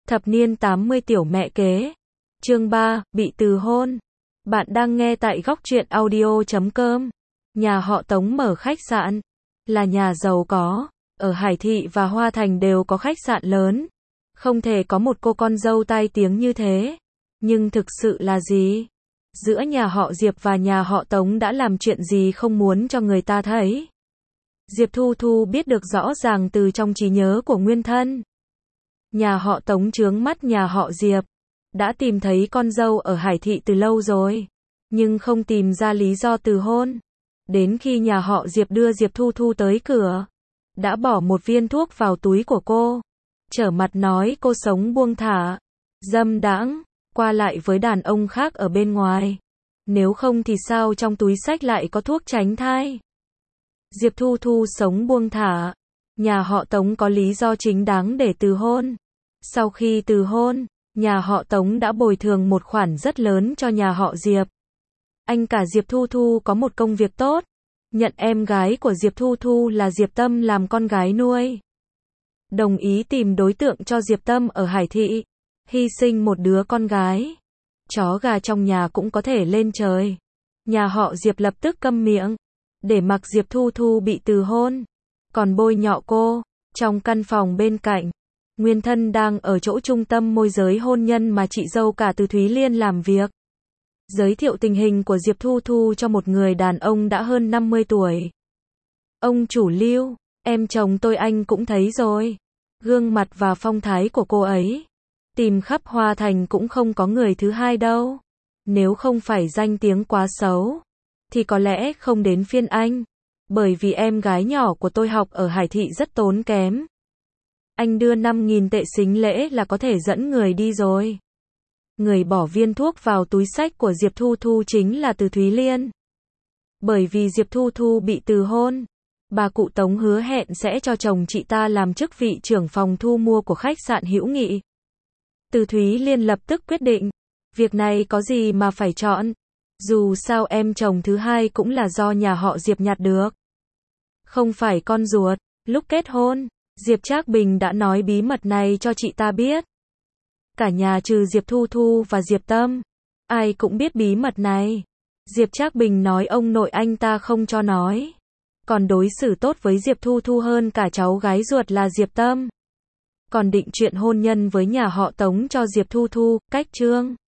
Thập niên 80 tiểu mẹ kế. Chương 3, bị từ hôn. Bạn đang nghe tại góc truyện audio.com. Nhà họ Tống mở khách sạn. Là nhà giàu có. Ở Hải Thị và Hoa Thành đều có khách sạn lớn. Không thể có một cô con dâu tai tiếng như thế. Nhưng thực sự là gì? Giữa nhà họ Diệp và nhà họ Tống đã làm chuyện gì không muốn cho người ta thấy? Diệp Thu Thu biết được rõ ràng từ trong trí nhớ của nguyên thân. Nhà họ Tống chướng mắt nhà họ Diệp. Đã tìm thấy con dâu ở Hải Thị từ lâu rồi. Nhưng không tìm ra lý do từ hôn. Đến khi nhà họ Diệp đưa Diệp Thu Thu tới cửa. Đã bỏ một viên thuốc vào túi của cô. Trở mặt nói cô sống buông thả. Dâm đãng. Qua lại với đàn ông khác ở bên ngoài. Nếu không thì sao trong túi xách lại có thuốc tránh thai. Diệp Thu Thu sống buông thả. Nhà họ Tống có lý do chính đáng để từ hôn. Sau khi từ hôn, nhà họ Tống đã bồi thường một khoản rất lớn cho nhà họ Diệp. Anh cả Diệp Thu Thu có một công việc tốt. Nhận em gái của Diệp Thu Thu là Diệp Tâm làm con gái nuôi. Đồng ý tìm đối tượng cho Diệp Tâm ở Hải Thị. Hy sinh một đứa con gái. Chó gà trong nhà cũng có thể lên trời. Nhà họ Diệp lập tức câm miệng. Để mặc Diệp Thu Thu bị từ hôn. Còn bôi nhọ cô. Trong căn phòng bên cạnh, nguyên thân đang ở chỗ trung tâm môi giới hôn nhân mà chị dâu cả Từ Thúy Liên làm việc. Giới thiệu tình hình của Diệp Thu Thu cho một người đàn ông đã hơn 50 tuổi. Ông chủ Lưu, em chồng tôi anh cũng thấy rồi. Gương mặt và phong thái của cô ấy. Tìm khắp Hoa Thành cũng không có người thứ hai đâu. Nếu không phải danh tiếng quá xấu, thì có lẽ không đến phiên anh. Bởi vì em gái nhỏ của tôi học ở Hải Thị rất tốn kém. Anh đưa 5.000 tệ sính lễ là có thể dẫn người đi rồi. Người bỏ viên thuốc vào túi xách của Diệp Thu Thu chính là Từ Thúy Liên. Bởi vì Diệp Thu Thu bị từ hôn, bà cụ Tống hứa hẹn sẽ cho chồng chị ta làm chức vị trưởng phòng thu mua của khách sạn Hữu Nghị. Từ Thúy Liên lập tức quyết định, việc này có gì mà phải chọn. Dù sao em chồng thứ hai cũng là do nhà họ Diệp nhặt được. Không phải con ruột. Lúc kết hôn, Diệp Trác Bình đã nói bí mật này cho chị ta biết. Cả nhà trừ Diệp Thu Thu và Diệp Tâm, ai cũng biết bí mật này. Diệp Trác Bình nói ông nội anh ta không cho nói. Còn đối xử tốt với Diệp Thu Thu hơn cả cháu gái ruột là Diệp Tâm. Còn định chuyện hôn nhân với nhà họ Tống cho Diệp Thu Thu, cách chương